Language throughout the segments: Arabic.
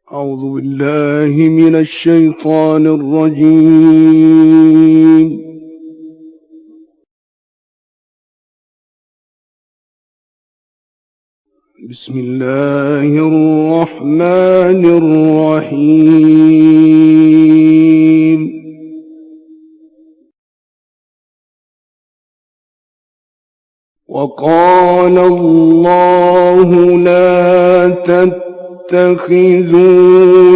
أعوذ بالله من الشيطان الرجيم. بسم الله الرحمن الرحيم. وقال الله لا تتخذوا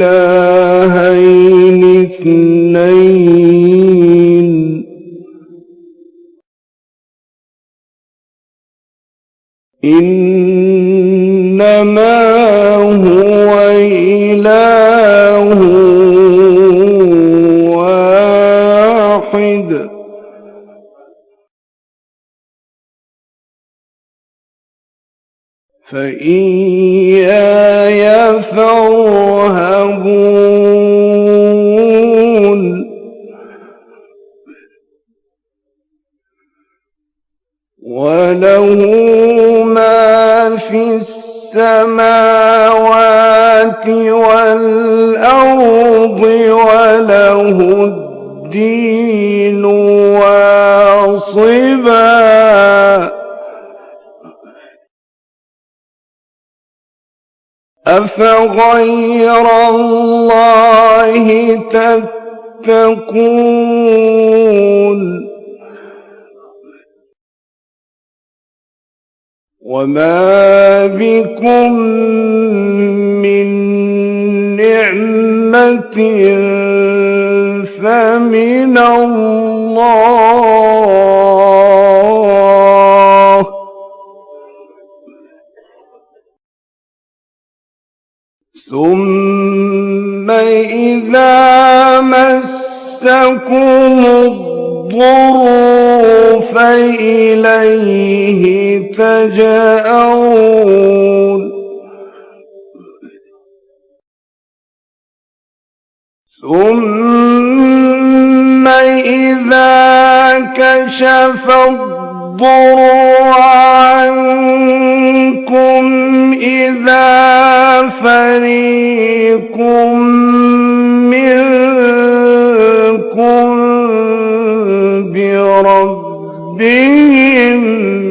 إلهين اثنين إنما هو إله واحد فإياي فارهبون. وله ما في السماوات والأرض وله الدين واصبا أفغير الله تتقون. وما بكم من نعمة فمن الله ثم إذا مسكم الضر فإليه تجأرون. ثم إذا كشف الضر عنكم إذا فريق منكم بربهم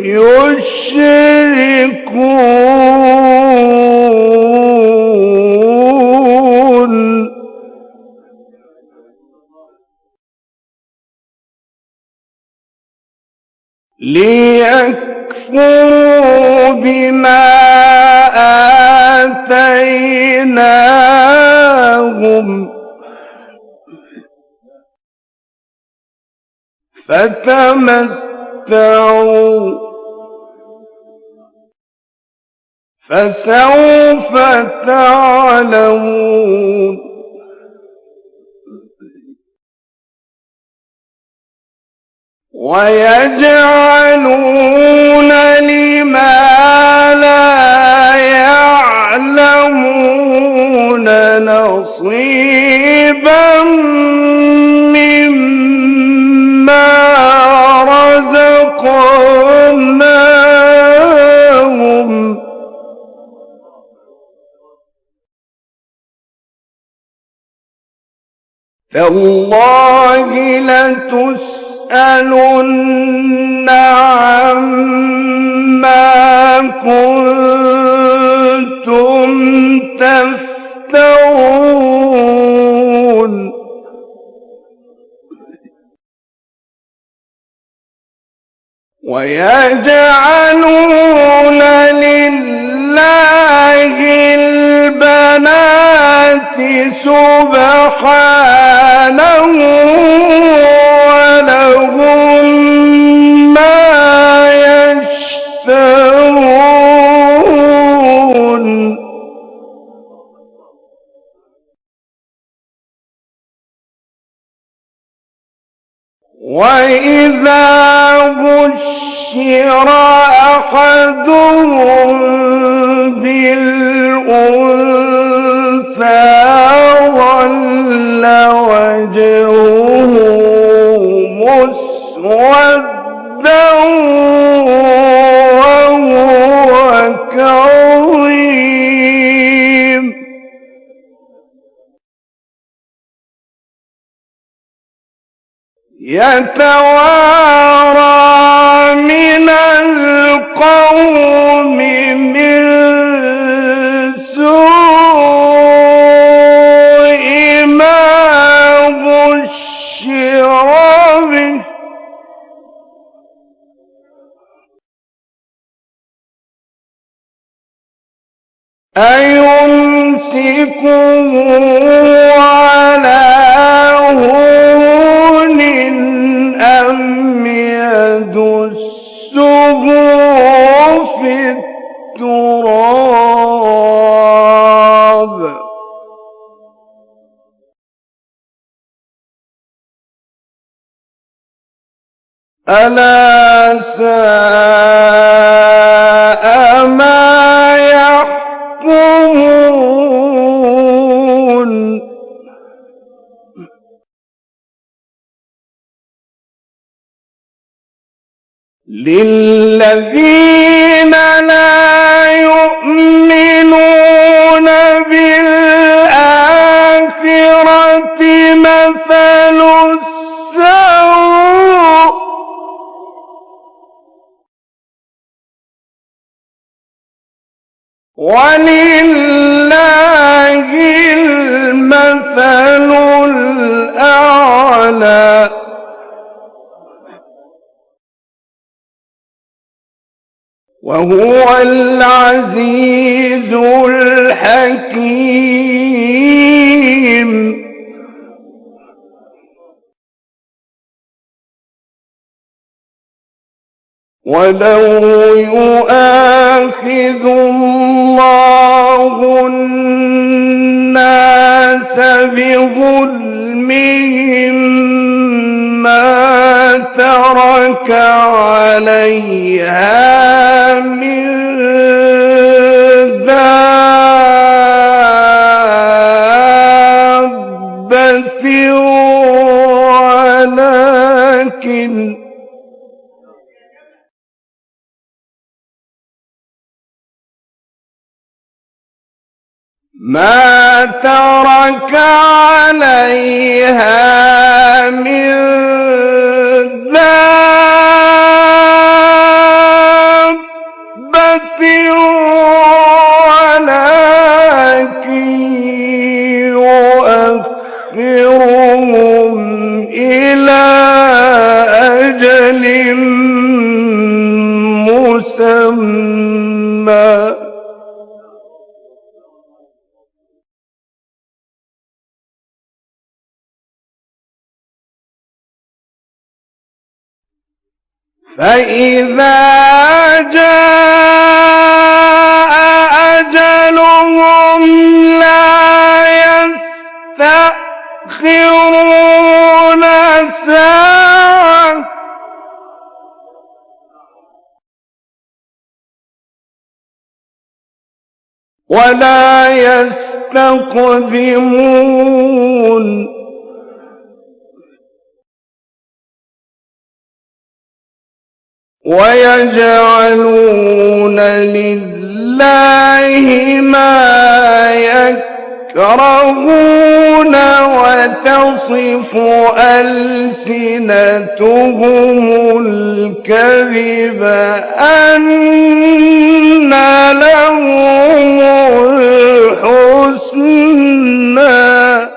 يشركون. ليكفروا بما آتيناهم فتمتعوا فسوف تعلمون. ويجعلون لما لا يعلمون نصيبا مما رزقناهم تالله لتسألن عما كنتم تفترون. ويجعلون لله البنات سبحانه ولهم ما يشتهون. وإذا بشر أحدهم بالأنثى ظل وجهه مسودا وهو كظيم. يتوارى من القوم من سوء ما بشر به أيمسكه على هون أم يدسه في التراب ألا ساء ما يحكمون للذين لا يؤمنون بالآخرة مثل السوء ولله المثل الأعلى وهو العزيز الحكيم ولو يؤاخذ الله الناس بظلمهم ما ترك عليها من دابة ما ترك عليها من دابة ولكن يؤخرهم إلى أجل مسمى فإذا جاء أجلهم لا يستأخرون ساعة ولا يستقدمون ويجعلون لله ما يكرهون وتصف ألسنتهم الكذب أن لهم الحسنى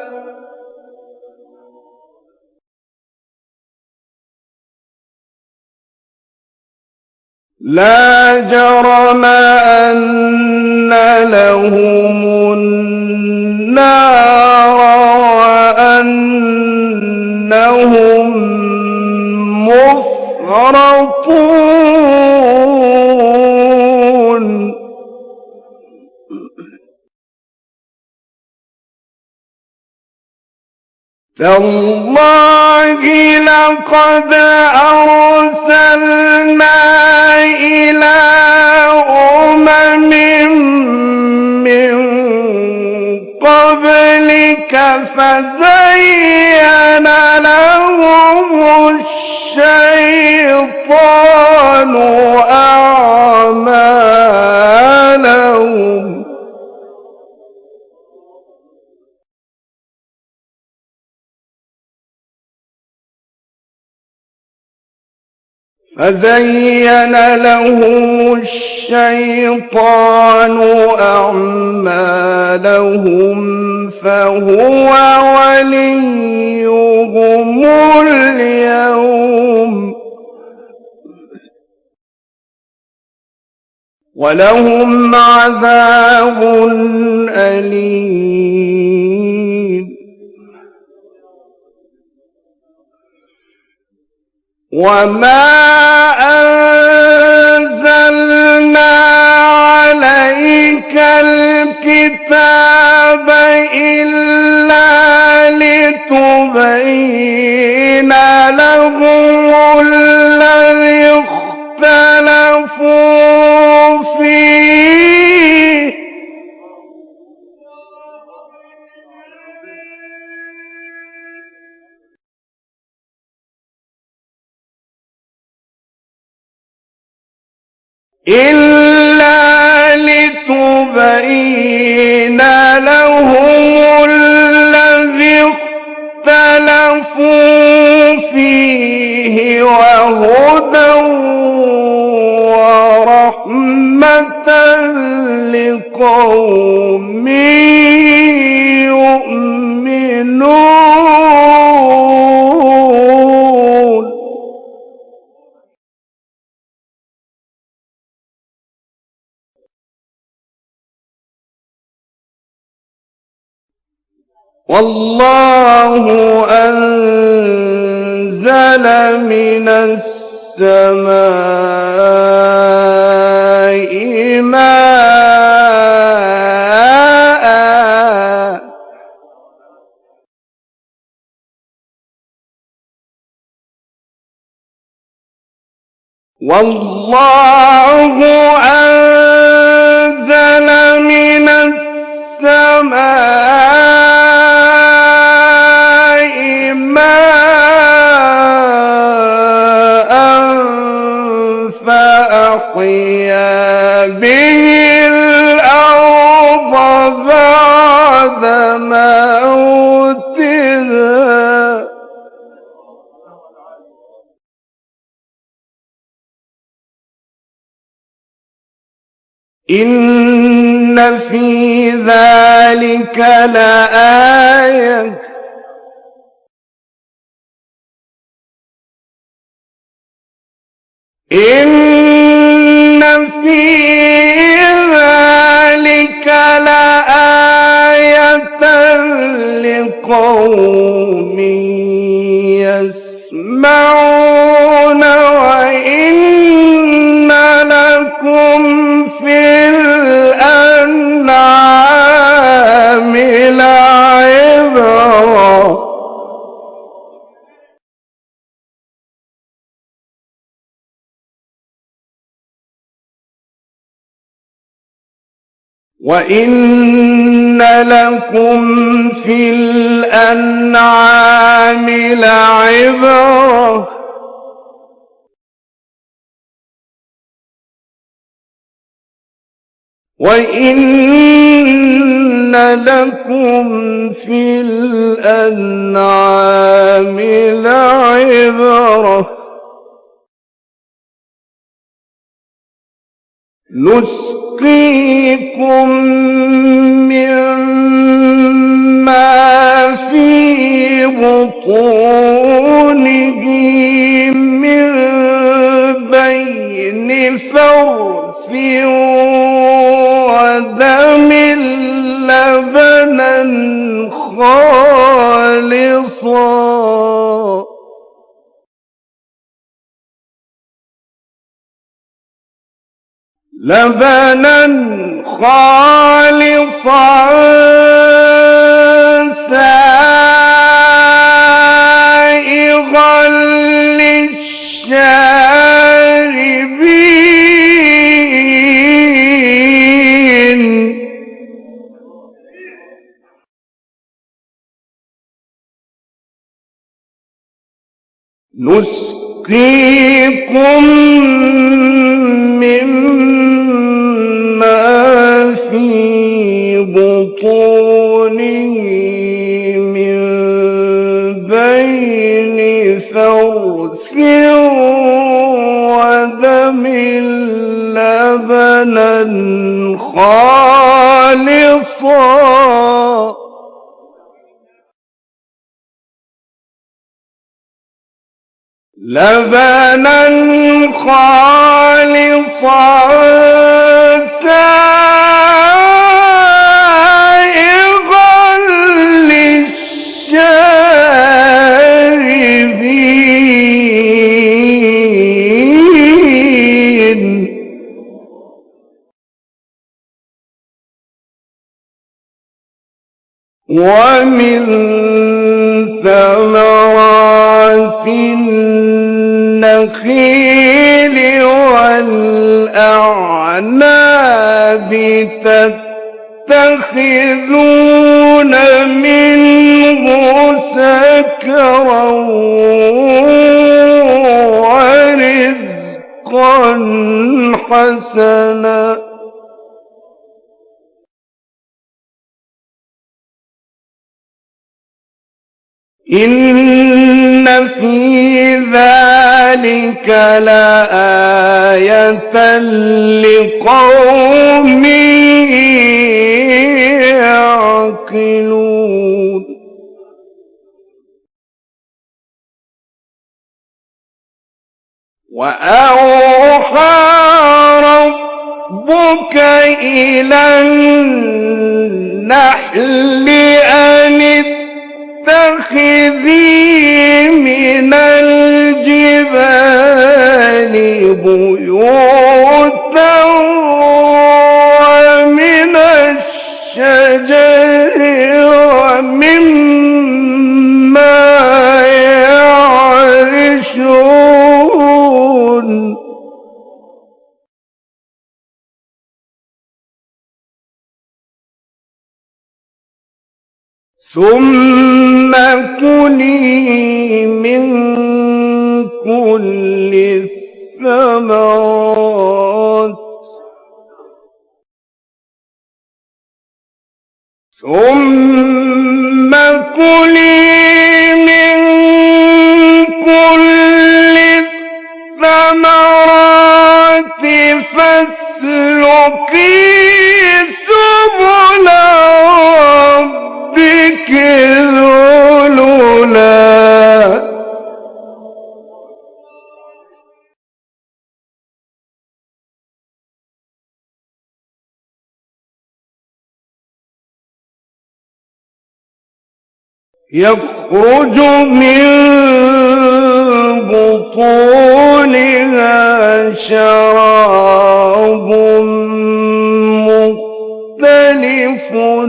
لا جرم أن لهم النار وأنهم مفرطون تالله لقد أرسلنا إلى أمم من قبلك فزين لهم الشيطان أعمالهم فزين لهم الشيطان أعمالهم فهو وليهم اليوم ولهم عذاب أليم. وما أنزلنا عليك الكتاب إلا لتبين لهم الذي اختلفوا فيه إلا لتبين لهم الذي اختلفوا فيه وهدى ورحمة لقوم يؤمنون. والله أنزل من السماء ماء والله أنزل من السماء ماء فأحيا به الأرض بعد موتها إن في ذلك لآية إن في ذلك لآية لقوم يسمعون وإن لكم في الأنعام لعبرة وإن لكم في الأنعام لعبرة وإن لكم في الأنعام لعبرة نسقيكم مما في بطونه من بين فرث ودم لبنا خالصا سائغا للشاربين نسقيكم مما في بطونه من بين فرث خالصا لبنا خالصا سائغا للشاربين ومن ثمرات النخيل والأعناب تتخذون منه سكرا ورزقا حسنا إن في ذلك لآية لقوم يعقلون وأوحى ربك إلى النحل أن اتخذي من الجبال بيوتا ومن الشجر ومما يعرشون ثم كلي من كل الثمرات ثم كلي من كل الثمرات فاسلكي سبل ربك ذللا يخرج من بطونها شراب مختلف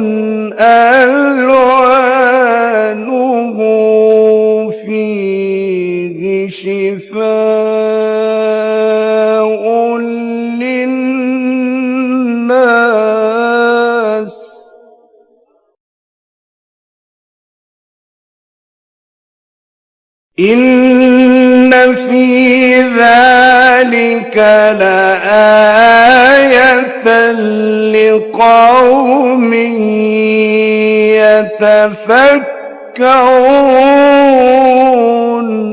ألوانه فيه شفاء للناس إن في ذلك لآية لقوم يتفكرون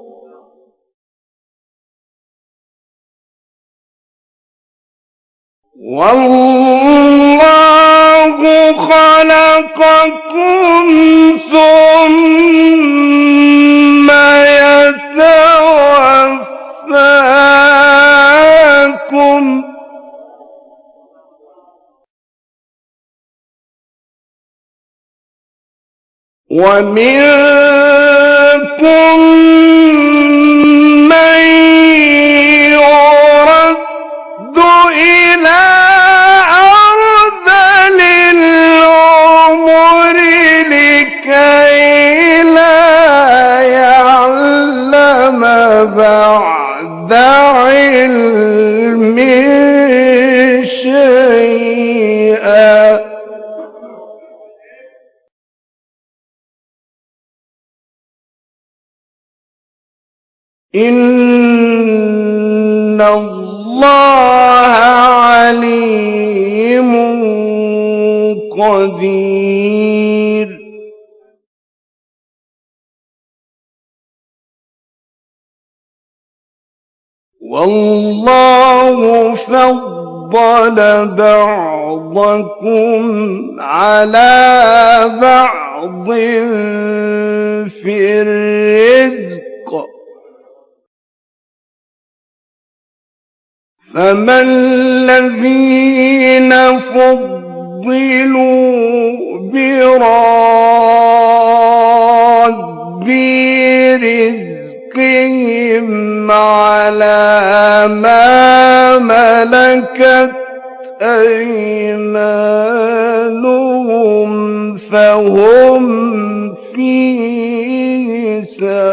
والله خلقكم ثم يتوفاكم ومنكم من يرد إلى أرذل العمر لكي لا يعلم بعد علم شيئا إن الله عليم قدير والله فضل فضل بعضكم على بعض في الرزق فما الذين فضلوا براد رزقهم على ما ملكت أيمانهم فهم فيه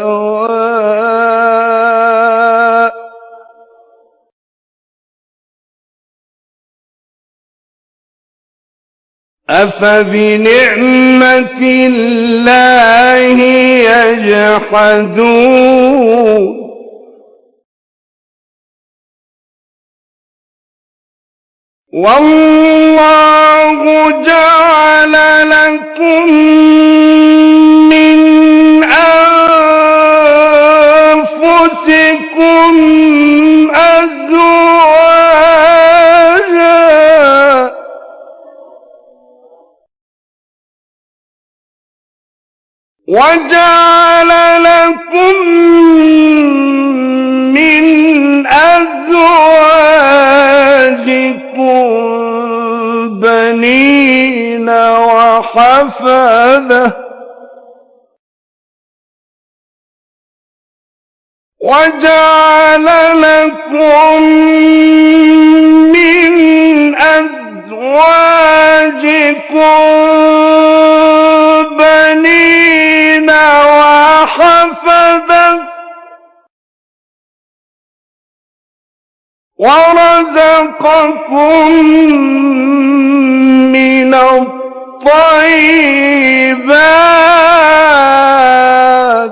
سواء أفبنعمة الله يجحدون والله جعل لكم من أنفسكم أزواجا وجعل لكم من أزواجكم بنين وحفدة وجعل لكم من أزواجكم بنين وحفدة ورزقكم من الطيبات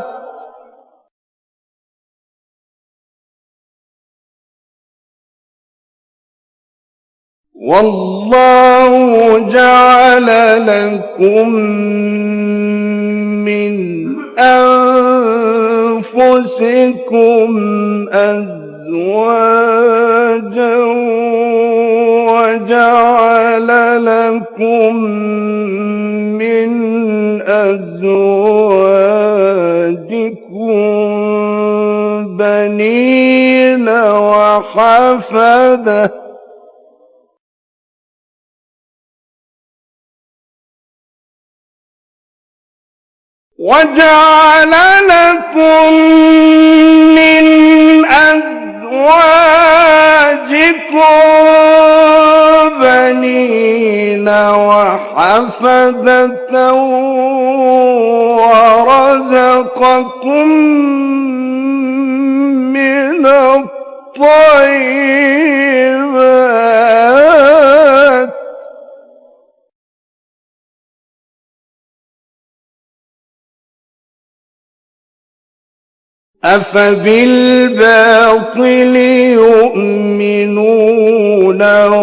والله جعل لكم من أنفسكم أزواجا وجعل لكم من أزواجكم بنين وحفدة وجعل لكم من أزواجكم بنين وحفدة ورزقكم من الطيبات أفبالباطل يؤمنون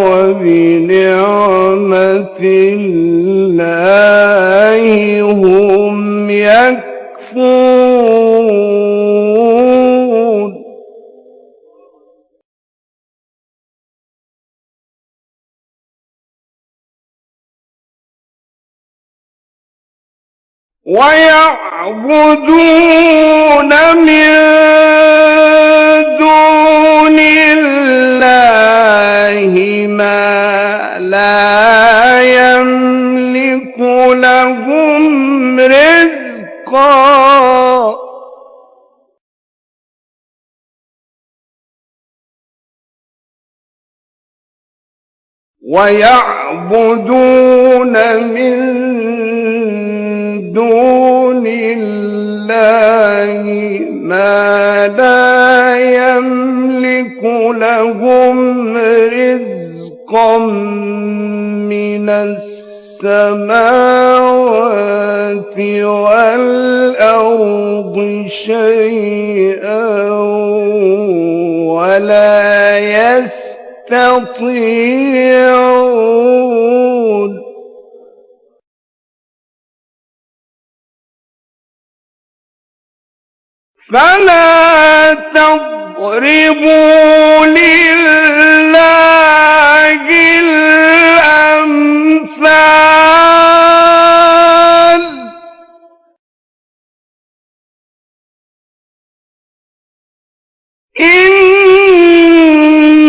وبنعمة الله هم يكفرون ويعبدون من دون الله ما لا يملك لهم رزقا ويعبدون من دون الله ما لا يملك لهم رزقا من السماوات والأرض شيئا ولا يستطيعون فلا تضربوا لله الأمثال إن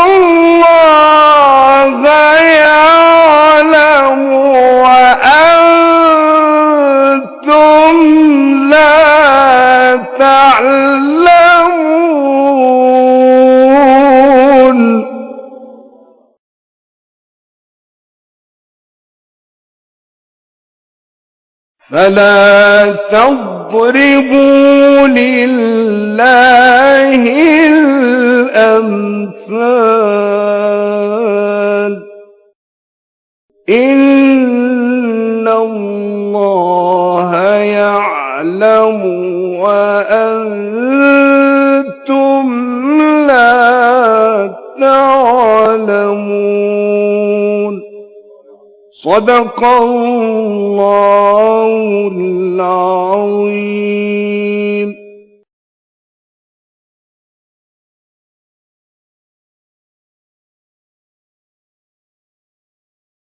الله يعلم وأنتم لا تعلمون فلا تضربوا لله الأمثال إن الله يعلم وأنتم لا تعلمون صدق الله العظيم.